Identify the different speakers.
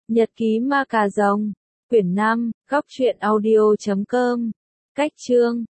Speaker 1: Nhật ký ma cà rồng, quyển 5, góc truyện audio.com. Cách chương